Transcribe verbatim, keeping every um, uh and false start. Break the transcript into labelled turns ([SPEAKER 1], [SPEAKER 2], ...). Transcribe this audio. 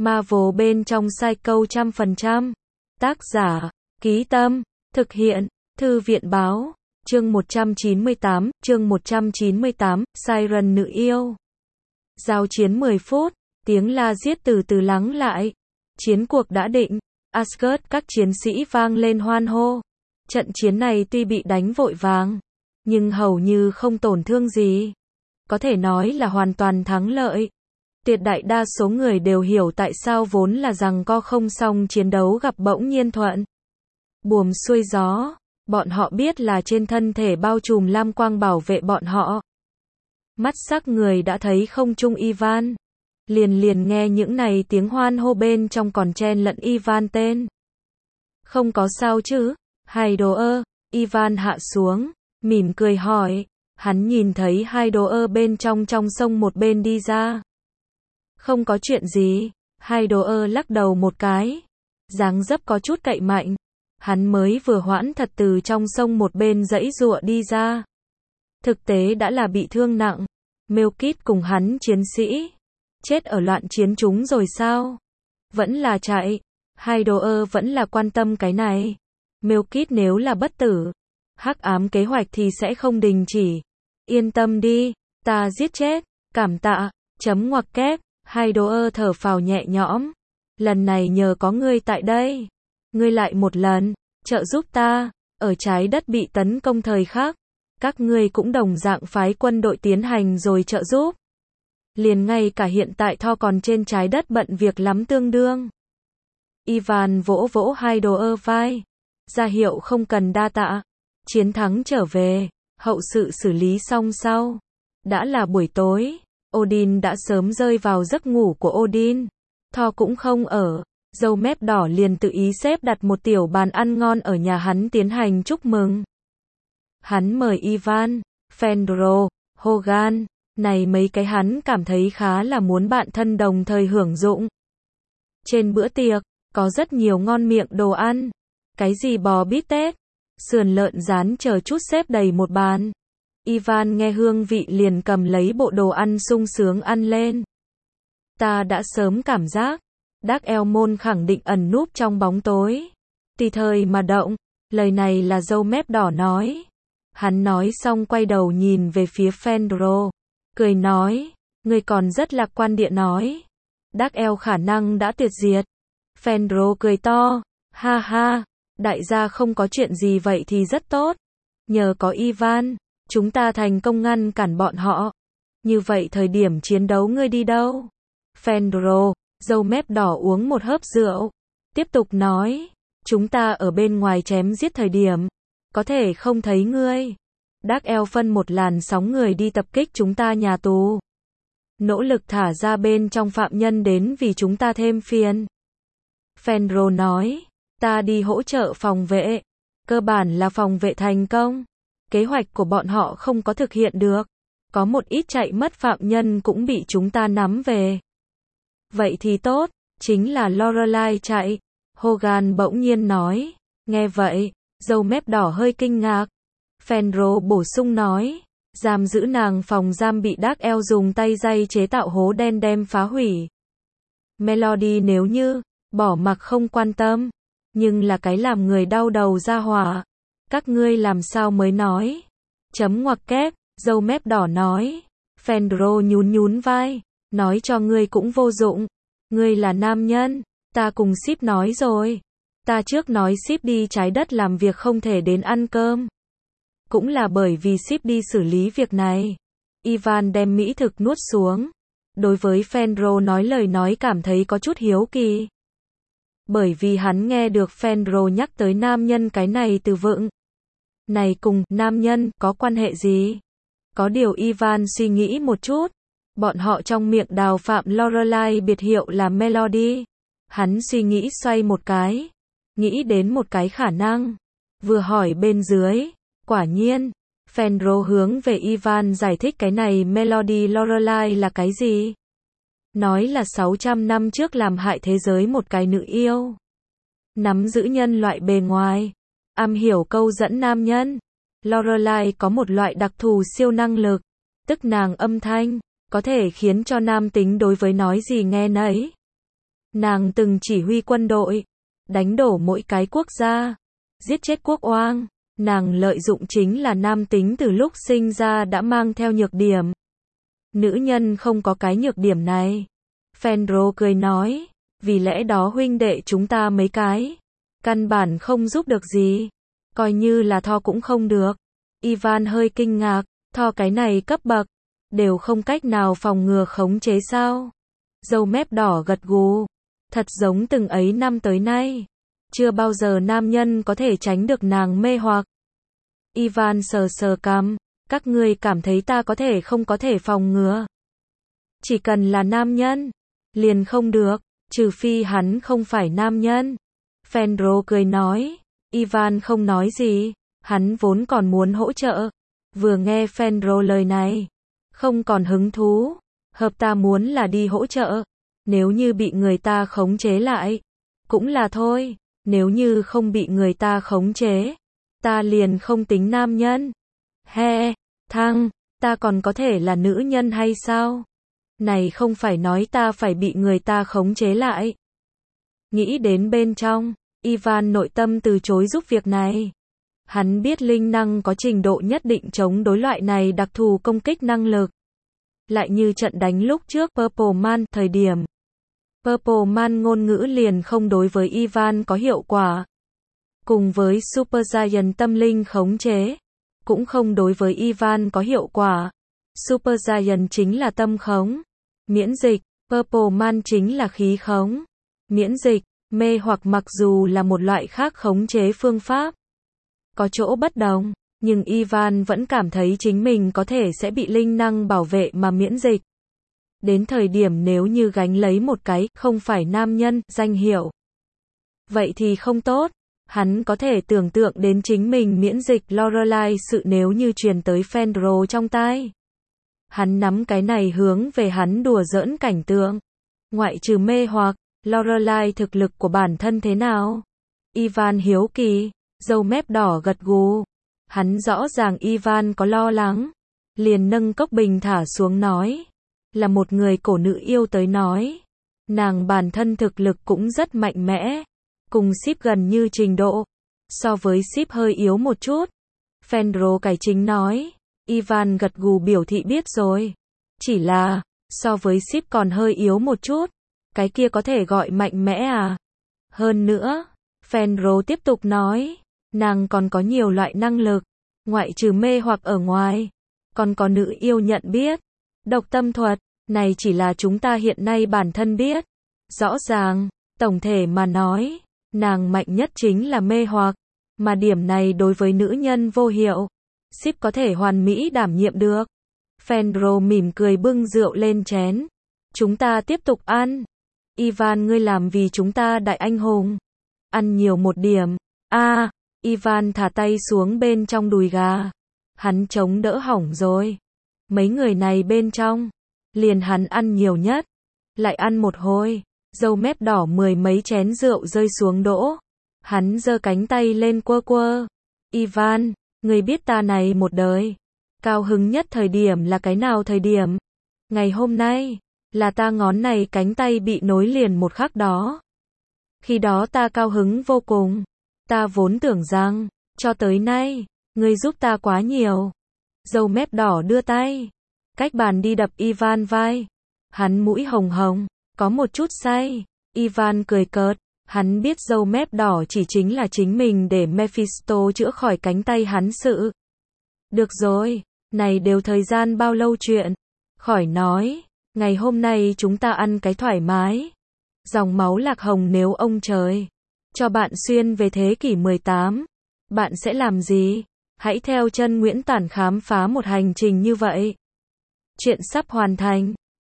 [SPEAKER 1] Marvel bên trong Psycho trăm phần trăm. Tác giả, Ký Tâm, thực hiện, Thư viện Báo, chương một trăm chín mươi tám, chương một trăm chín mươi tám, Siren nữ yêu. Giao chiến mười phút, tiếng la giết từ từ lắng lại. Chiến cuộc đã định, Asgard các chiến sĩ vang lên hoan hô. Trận chiến này tuy bị đánh vội vàng, nhưng hầu như không tổn thương gì. Có thể nói là hoàn toàn thắng lợi. Tuyệt đại đa số người đều hiểu tại sao vốn là giằng co không xong chiến đấu gặp bỗng nhiên thuận buồm xuôi gió. Bọn họ biết là trên thân thể bao trùm lam quang bảo vệ bọn họ. Mắt sắc người đã thấy không trung Ivan. Liền liền nghe những này tiếng hoan hô bên trong còn chen lẫn Ivan tên. Không có sao chứ, hai đồ ơ, Ivan hạ xuống, mỉm cười hỏi. Hắn nhìn thấy hai đồ ơ bên trong trong sông một bên đi ra. Không có chuyện gì, hai đồ ơ lắc đầu một cái. Dáng dấp có chút cậy mạnh. Hắn mới vừa hoãn thật từ trong sông một bên giãy giụa đi ra. Thực tế đã là bị thương nặng. Melkit cùng hắn chiến sĩ. Chết ở loạn chiến chúng rồi sao? Vẫn là chạy. Hai đồ ơ vẫn là quan tâm cái này. Melkit nếu là bất tử, hắc ám kế hoạch thì sẽ không đình chỉ. Yên tâm đi, ta giết chết. Cảm tạ. Chấm ngoặc kép. Hai đồ ơ thở phào nhẹ nhõm. Lần này nhờ có ngươi tại đây. Ngươi lại một lần, trợ giúp ta, ở trái đất bị tấn công thời khắc. Các ngươi cũng đồng dạng phái quân đội tiến hành rồi trợ giúp. Liền ngay cả hiện tại Thor còn trên trái đất bận việc lắm tương đương. Ivan vỗ vỗ hai đồ ơ vai. Ra hiệu không cần đa tạ. Chiến thắng trở về, hậu sự xử lý xong sau. Đã là buổi tối. Odin đã sớm rơi vào giấc ngủ của Odin. Thor cũng không ở. Dâu mép đỏ liền tự ý xếp đặt một tiểu bàn ăn ngon ở nhà hắn tiến hành chúc mừng. Hắn mời Ivan, Fenrir, Hogan, này mấy cái hắn cảm thấy khá là muốn bạn thân đồng thời hưởng dụng. Trên bữa tiệc, có rất nhiều ngon miệng đồ ăn. Cái gì bò bít tết, sườn lợn rán chờ chút xếp đầy một bàn. Ivan nghe hương vị liền cầm lấy bộ đồ ăn sung sướng ăn lên. Ta đã sớm cảm giác, Dark Elmon khẳng định ẩn núp trong bóng tối. Tùy thời mà động, lời này là dâu mép đỏ nói. Hắn nói xong quay đầu nhìn về phía Fenrir, cười nói, người còn rất lạc quan địa nói. Dark El khả năng đã tuyệt diệt. Fenrir cười to, ha ha, đại gia không có chuyện gì vậy thì rất tốt. Nhờ có Ivan, chúng ta thành công ngăn cản bọn họ. Như vậy thời điểm chiến đấu ngươi đi đâu? Fenrir, dâu mép đỏ uống một hớp rượu. Tiếp tục nói, chúng ta ở bên ngoài chém giết thời điểm. Có thể không thấy ngươi. Dark El phân một làn sóng người đi tập kích chúng ta nhà tù. Nỗ lực thả ra bên trong phạm nhân đến vì chúng ta thêm phiền. Fenrir nói, ta đi hỗ trợ phòng vệ. Cơ bản là phòng vệ thành công. Kế hoạch của bọn họ không có thực hiện được. Có một ít chạy mất phạm nhân cũng bị chúng ta nắm về. Vậy thì tốt, chính là Lorelai chạy. Hogan bỗng nhiên nói. Nghe vậy, dâu mép đỏ hơi kinh ngạc. Fenrir bổ sung nói. Giam giữ nàng phòng giam bị Dark El dùng tay day chế tạo hố đen đem phá hủy. Melody nếu như, bỏ mặc không quan tâm. Nhưng là cái làm người đau đầu ra hỏa. Các ngươi làm sao mới nói. Chấm ngoặc kép, dâu mép đỏ nói. Fenrir nhún nhún vai. Nói cho ngươi cũng vô dụng. Ngươi là nam nhân. Ta cùng ship nói rồi. Ta trước nói ship đi trái đất làm việc không thể đến ăn cơm. Cũng là bởi vì ship đi xử lý việc này. Ivan đem mỹ thực nuốt xuống. Đối với Fenrir nói lời nói cảm thấy có chút hiếu kỳ. Bởi vì hắn nghe được Fenrir nhắc tới nam nhân cái này từ vựng. Này cùng nam nhân có quan hệ gì? Có điều Ivan suy nghĩ một chút. Bọn họ trong miệng đào phạm Lorelai biệt hiệu là Melody. Hắn suy nghĩ xoay một cái. Nghĩ đến một cái khả năng. Vừa hỏi bên dưới. Quả nhiên. Fenrir hướng về Ivan giải thích cái này Melody Lorelai là cái gì. Nói là sáu trăm năm trước làm hại thế giới một cái nữ yêu. Nắm giữ nhân loại bề ngoài. Am hiểu câu dẫn nam nhân. Lorelai có một loại đặc thù siêu năng lực. Tức nàng âm thanh. Có thể khiến cho nam tính đối với nói gì nghe nấy. Nàng từng chỉ huy quân đội, đánh đổ mỗi cái quốc gia, giết chết quốc oang. Nàng lợi dụng chính là nam tính từ lúc sinh ra đã mang theo nhược điểm. Nữ nhân không có cái nhược điểm này. Fenro cười nói, vì lẽ đó huynh đệ chúng ta mấy cái, căn bản không giúp được gì. Coi như là Thor cũng không được. Ivan hơi kinh ngạc, Thor cái này cấp bậc, đều không cách nào phòng ngừa khống chế sao? Dâu mép đỏ gật gù, thật giống từng ấy năm tới nay, chưa bao giờ nam nhân có thể tránh được nàng mê hoặc. Ivan sờ sờ cằm, các ngươi cảm thấy ta có thể không có thể phòng ngừa. Chỉ cần là nam nhân, liền không được, trừ phi hắn không phải nam nhân. Fenro cười nói, Ivan không nói gì, hắn vốn còn muốn hỗ trợ. Vừa nghe Fenro lời này, không còn hứng thú, hợp ta muốn là đi hỗ trợ. Nếu như bị người ta khống chế lại, cũng là thôi, nếu như không bị người ta khống chế, ta liền không tính nam nhân. He, thăng, ta còn có thể là nữ nhân hay sao? Này không phải nói ta phải bị người ta khống chế lại. Nghĩ đến bên trong, Ivan nội tâm từ chối giúp việc này. Hắn biết linh năng có trình độ nhất định chống đối loại này đặc thù công kích năng lực. Lại như trận đánh lúc trước Purple Man thời điểm. Purple Man ngôn ngữ liền không đối với Ivan có hiệu quả. Cùng với Super Giant tâm linh khống chế, cũng không đối với Ivan có hiệu quả. Super Giant chính là tâm khống, miễn dịch, Purple Man chính là khí khống, miễn dịch, mê hoặc mặc dù là một loại khác khống chế phương pháp. Có chỗ bất đồng, nhưng Ivan vẫn cảm thấy chính mình có thể sẽ bị linh năng bảo vệ mà miễn dịch. Đến thời điểm nếu như gánh lấy một cái, không phải nam nhân, danh hiệu. Vậy thì không tốt. Hắn có thể tưởng tượng đến chính mình miễn dịch Lorelai sự nếu như truyền tới Fenro trong tai. Hắn nắm cái này hướng về hắn đùa giỡn cảnh tượng. Ngoại trừ mê hoặc, Lorelai thực lực của bản thân thế nào? Ivan hiếu kỳ, dâu mép đỏ gật gù. Hắn rõ ràng Ivan có lo lắng. Liền nâng cốc bình thả xuống nói. Là một người cổ nữ yêu tới nói. Nàng bản thân thực lực cũng rất mạnh mẽ. Cùng ship gần như trình độ. So với ship hơi yếu một chút. Fenro cải chính nói. Ivan gật gù biểu thị biết rồi. Chỉ là, so với ship còn hơi yếu một chút. Cái kia có thể gọi mạnh mẽ à? Hơn nữa, Fenro tiếp tục nói. Nàng còn có nhiều loại năng lực. Ngoại trừ mê hoặc ở ngoài. Còn có nữ yêu nhận biết. Độc tâm thuật. Này chỉ là chúng ta hiện nay bản thân biết. Rõ ràng, tổng thể mà nói. Nàng mạnh nhất chính là mê hoặc, mà điểm này đối với nữ nhân vô hiệu. Ship có thể hoàn mỹ đảm nhiệm được. Fenro mỉm cười bưng rượu lên chén. Chúng ta tiếp tục ăn. Ivan ngươi làm vì chúng ta đại anh hùng. Ăn nhiều một điểm. A, à, Ivan thả tay xuống bên trong đùi gà. Hắn chống đỡ hỏng rồi. Mấy người này bên trong, liền hắn ăn nhiều nhất. Lại ăn một hồi. Dâu mép đỏ mười mấy chén rượu rơi xuống đỗ. Hắn giơ cánh tay lên quơ quơ. Ivan, người biết ta này một đời. Cao hứng nhất thời điểm là cái nào thời điểm? Ngày hôm nay, là ta ngón này cánh tay bị nối liền một khắc đó. Khi đó ta cao hứng vô cùng. Ta vốn tưởng rằng, cho tới nay, người giúp ta quá nhiều. Dâu mép đỏ đưa tay. Cách bàn đi đập Ivan vai. Hắn mũi hồng hồng. Có một chút say. Ivan cười cợt. Hắn biết dâu mép đỏ chỉ chính là chính mình để Mephisto chữa khỏi cánh tay hắn sự. Được rồi, này đều thời gian bao lâu chuyện. Khỏi nói, ngày hôm nay chúng ta ăn cái thoải mái. Dòng máu lạc hồng nếu ông trời cho bạn xuyên về thế kỷ mười tám, bạn sẽ làm gì? Hãy theo chân Nguyễn Tản khám phá một hành trình như vậy. Chuyện sắp hoàn thành.